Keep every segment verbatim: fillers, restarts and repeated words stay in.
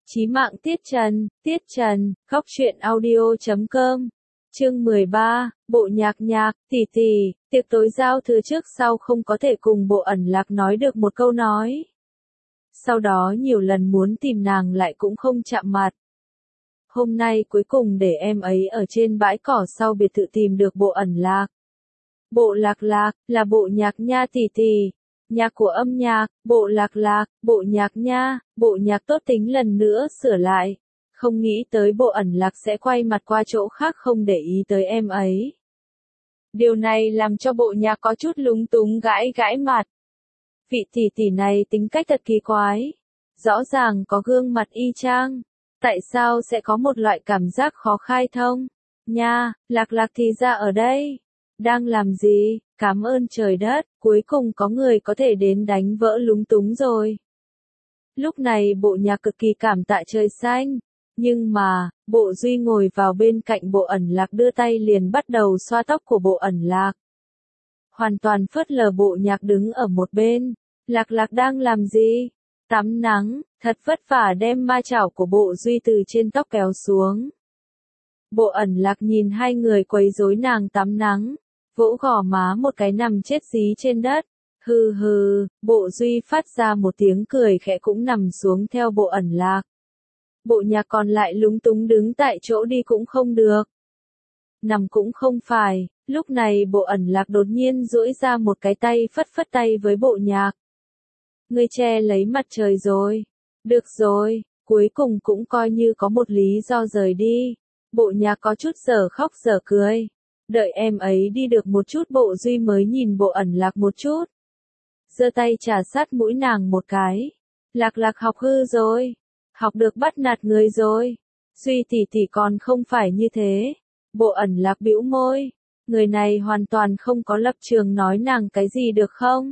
Chí mạng Tiết Trần, Tiết Trần, góc truyện audio chấm com. Chương mười ba, Bộ Nhạc Nhạc, tỷ tỷ, tiệc tối giao thừa trước sau không có thể cùng Bộ Ẩn Lạc nói được một câu nói. Sau đó nhiều lần muốn tìm nàng lại cũng không chạm mặt. Hôm nay cuối cùng để em ấy ở trên bãi cỏ sau biệt thự tìm được Bộ Ẩn Lạc. Bộ Lạc Lạc, là Bộ Nhạc nha tỷ tỷ. Nhạc của âm nhạc, Bộ Lạc Lạc, Bộ Nhạc nha, Bộ Nhạc tốt tính lần nữa sửa lại. Không nghĩ tới Bộ Ẩn Lạc sẽ quay mặt qua chỗ khác không để ý tới em ấy. Điều này làm cho Bộ Nhạc có chút lúng túng gãi gãi mặt. Vị tỷ tỷ này tính cách thật kỳ quái. Rõ ràng có gương mặt y chang. Tại sao sẽ có một loại cảm giác khó khai thông? Nha, Lạc Lạc thì ra ở đây. Đang làm gì? Cảm ơn trời đất, cuối cùng có người có thể đến đánh vỡ lúng túng rồi. Lúc này Bộ Nhạc cực kỳ cảm tạ trời xanh. Nhưng mà, Bộ Duy ngồi vào bên cạnh Bộ Ẩn Lạc đưa tay liền bắt đầu xoa tóc của Bộ Ẩn Lạc. Hoàn toàn phớt lờ Bộ Nhạc đứng ở một bên. Lạc Lạc đang làm gì? Tắm nắng, thật vất vả đem ma chảo của Bộ Duy từ trên tóc kéo xuống. Bộ Ẩn Lạc nhìn hai người quấy rối nàng tắm nắng. Vỗ gò má một cái nằm chết dí trên đất. Hừ hừ, Bộ Duy phát ra một tiếng cười khẽ cũng nằm xuống theo Bộ Ẩn Lạc. Bộ Nhạc còn lại lúng túng đứng tại chỗ đi cũng không được. Nằm cũng không phải, lúc này Bộ Ẩn Lạc đột nhiên duỗi ra một cái tay phất phất tay với Bộ Nhạc. Ngươi che lấy mặt trời rồi. Được rồi, cuối cùng cũng coi như có một lý do rời đi. Bộ Nhạc có chút dở khóc dở cười. Đợi em ấy đi được một chút Bộ Duy mới nhìn Bộ Ẩn Lạc một chút. Giơ tay trà sát mũi nàng một cái. Lạc Lạc học hư rồi. Học được bắt nạt người rồi. Duy tỷ tỷ còn không phải như thế. Bộ Ẩn Lạc bĩu môi. Người này hoàn toàn không có lập trường nói nàng cái gì được không?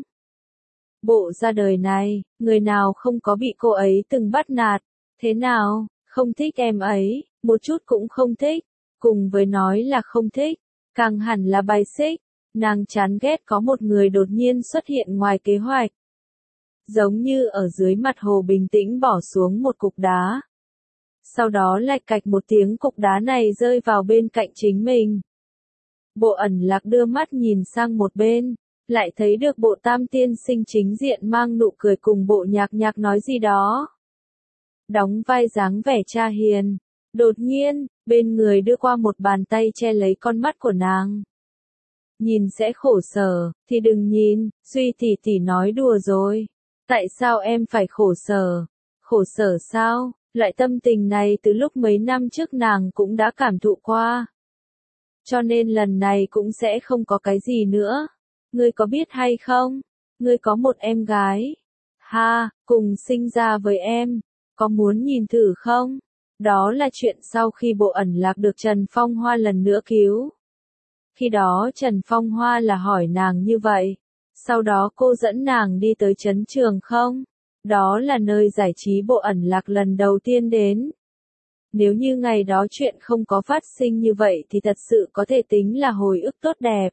Bộ ra đời này, người nào không có bị cô ấy từng bắt nạt. Thế nào, không thích em ấy, một chút cũng không thích. Cùng với nói là không thích. Càng hẳn là bài xích, nàng chán ghét có một người đột nhiên xuất hiện ngoài kế hoạch. Giống như ở dưới mặt hồ bình tĩnh bỏ xuống một cục đá. Sau đó lạch cạch một tiếng cục đá này rơi vào bên cạnh chính mình. Bộ Ẩn Lạc đưa mắt nhìn sang một bên, lại thấy được Bộ Tam tiên sinh chính diện mang nụ cười cùng Bộ Nhạc Nhạc nói gì đó. Đóng vai dáng vẻ cha hiền. Đột nhiên, bên người đưa qua một bàn tay che lấy con mắt của nàng. Nhìn sẽ khổ sở, thì đừng nhìn, Duy tỷ tỷ nói đùa rồi. Tại sao em phải khổ sở? Khổ sở sao? Loại tâm tình này từ lúc mấy năm trước nàng cũng đã cảm thụ qua. Cho nên lần này cũng sẽ không có cái gì nữa. Ngươi có biết hay không? Ngươi có một em gái. Ha, cùng sinh ra với em. Có muốn nhìn thử không? Đó là chuyện sau khi Bộ Ẩn Lạc được Trần Phong Hoa lần nữa cứu. Khi đó Trần Phong Hoa là hỏi nàng như vậy. Sau đó cô dẫn nàng đi tới trấn Trường Không. Đó là nơi giải trí Bộ Ẩn Lạc lần đầu tiên đến. Nếu như ngày đó chuyện không có phát sinh như vậy thì thật sự có thể tính là hồi ức tốt đẹp.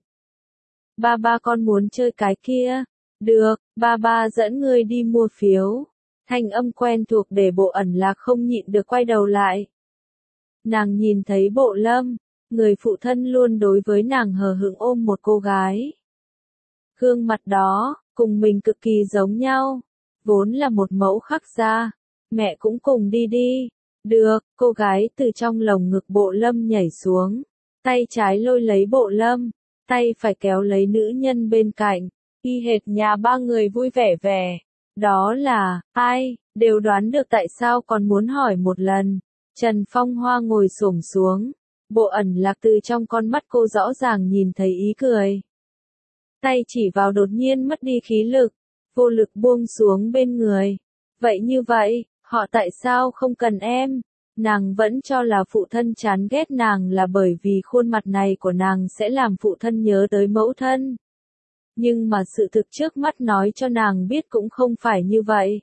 Ba ba con muốn chơi cái kia. Được, ba ba dẫn ngươi đi mua phiếu. Thanh âm quen thuộc để Bộ Ẩn Lạc không nhịn được quay đầu lại. Nàng nhìn thấy Bộ Lâm, người phụ thân luôn đối với nàng hờ hững ôm một cô gái. Gương mặt đó, cùng mình cực kỳ giống nhau, vốn là một mẫu khắc gia. Mẹ cũng cùng đi đi. Được, cô gái từ trong lồng ngực Bộ Lâm nhảy xuống. Tay trái lôi lấy Bộ Lâm, tay phải kéo lấy nữ nhân bên cạnh. Y hệt nhà ba người vui vẻ vẻ. Đó là, ai, đều đoán được tại sao còn muốn hỏi một lần. Trần Phong Hoa ngồi xổm xuống. Bộ Ẩn Lạc từ trong con mắt cô rõ ràng nhìn thấy ý cười. Tay chỉ vào đột nhiên mất đi khí lực. Vô lực buông xuống bên người. Vậy như vậy, họ tại sao không cần em? Nàng vẫn cho là phụ thân chán ghét nàng là bởi vì khuôn mặt này của nàng sẽ làm phụ thân nhớ tới mẫu thân. Nhưng mà sự thực trước mắt nói cho nàng biết cũng không phải như vậy.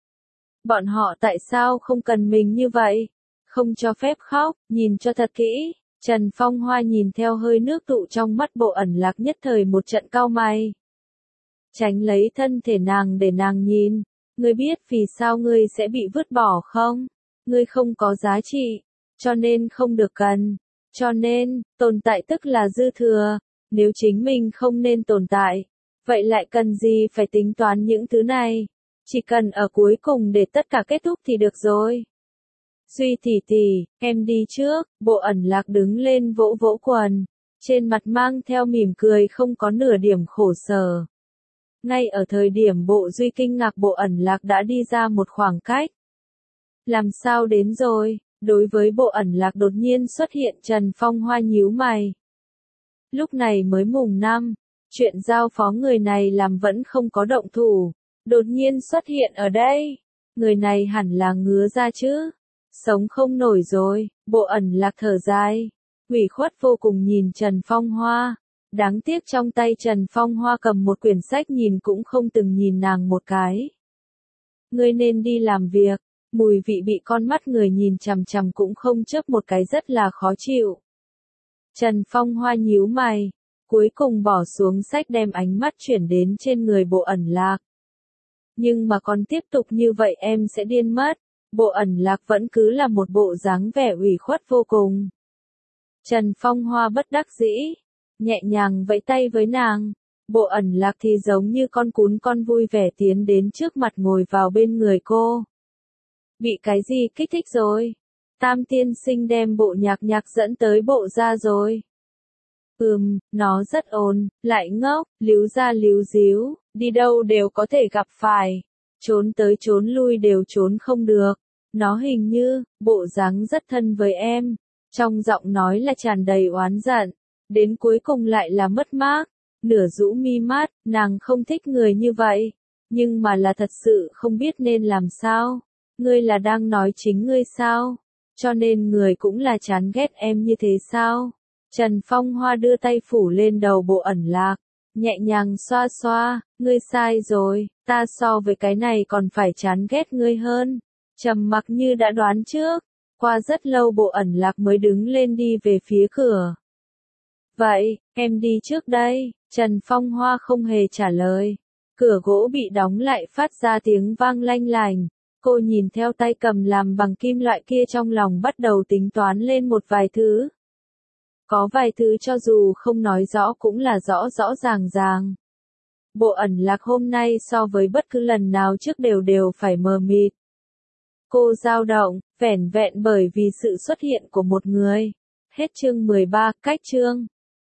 Bọn họ tại sao không cần mình như vậy? Không cho phép khóc, nhìn cho thật kỹ. Trần Phong Hoa nhìn theo hơi nước tụ trong mắt Bộ Ẩn Lạc nhất thời một trận cau mày. Tránh lấy thân thể nàng để nàng nhìn. Ngươi biết vì sao ngươi sẽ bị vứt bỏ không? Ngươi không có giá trị, cho nên không được cần. Cho nên, tồn tại tức là dư thừa. Nếu chính mình không nên tồn tại, vậy lại cần gì phải tính toán những thứ này? Chỉ cần ở cuối cùng để tất cả kết thúc thì được rồi. Duy tỷ tỷ, em đi trước, Bộ Ẩn Lạc đứng lên vỗ vỗ quần. Trên mặt mang theo mỉm cười không có nửa điểm khổ sở. Ngay ở thời điểm Bộ Duy kinh ngạc Bộ Ẩn Lạc đã đi ra một khoảng cách. Làm sao đến rồi? Đối với Bộ Ẩn Lạc đột nhiên xuất hiện Trần Phong Hoa nhíu mày. Lúc này mới mùng năm, chuyện giao phó người này làm vẫn không có động thủ. Đột nhiên xuất hiện ở đây. Người này hẳn là ngứa ra chứ. Sống không nổi rồi, Bộ Ẩn Lạc thở dài. Ủy khuất vô cùng nhìn Trần Phong Hoa. Đáng tiếc trong tay Trần Phong Hoa cầm một quyển sách nhìn cũng không từng nhìn nàng một cái. Ngươi nên đi làm việc. Mùi vị bị con mắt người nhìn chằm chằm cũng không chớp một cái rất là khó chịu. Trần Phong Hoa nhíu mày, cuối cùng bỏ xuống sách đem ánh mắt chuyển đến trên người Bộ Ẩn Lạc. Nhưng mà còn tiếp tục như vậy em sẽ điên mất. Bộ Ẩn Lạc vẫn cứ là một bộ dáng vẻ ủy khuất vô cùng. Trần Phong Hoa bất đắc dĩ, nhẹ nhàng vẫy tay với nàng. Bộ Ẩn Lạc thì giống như con cún con vui vẻ tiến đến trước mặt ngồi vào bên người cô. Bị cái gì kích thích rồi? Tam tiên sinh đem Bộ Nhạc Nhạc dẫn tới bộ ra rồi. Ừm, nó rất ồn, lại ngốc, líu ra líu díu, đi đâu đều có thể gặp phải. Trốn tới trốn lui đều trốn không được. Nó hình như, bộ dáng rất thân với em. Trong giọng nói là tràn đầy oán giận. Đến cuối cùng lại là mất mát. Nửa rũ mi mắt, nàng không thích người như vậy. Nhưng mà là thật sự không biết nên làm sao. Ngươi là đang nói chính ngươi sao? Cho nên người cũng là chán ghét em như thế sao? Trần Phong Hoa đưa tay phủ lên đầu Bộ Ẩn Lạc, nhẹ nhàng xoa xoa, ngươi sai rồi, ta so với cái này còn phải chán ghét ngươi hơn. Trầm mặc như đã đoán trước, qua rất lâu Bộ Ẩn Lạc mới đứng lên đi về phía cửa. Vậy, em đi trước đây, Trần Phong Hoa không hề trả lời. Cửa gỗ bị đóng lại phát ra tiếng vang lanh lành. Cô nhìn theo tay cầm làm bằng kim loại kia trong lòng bắt đầu tính toán lên một vài thứ. Có vài thứ cho dù không nói rõ cũng là rõ rõ ràng ràng. Bộ Ẩn Lạc hôm nay so với bất cứ lần nào trước đều đều phải mờ mịt. Cô dao động, vẻn vẹn bởi vì sự xuất hiện của một người. Hết chương mười ba, cách chương.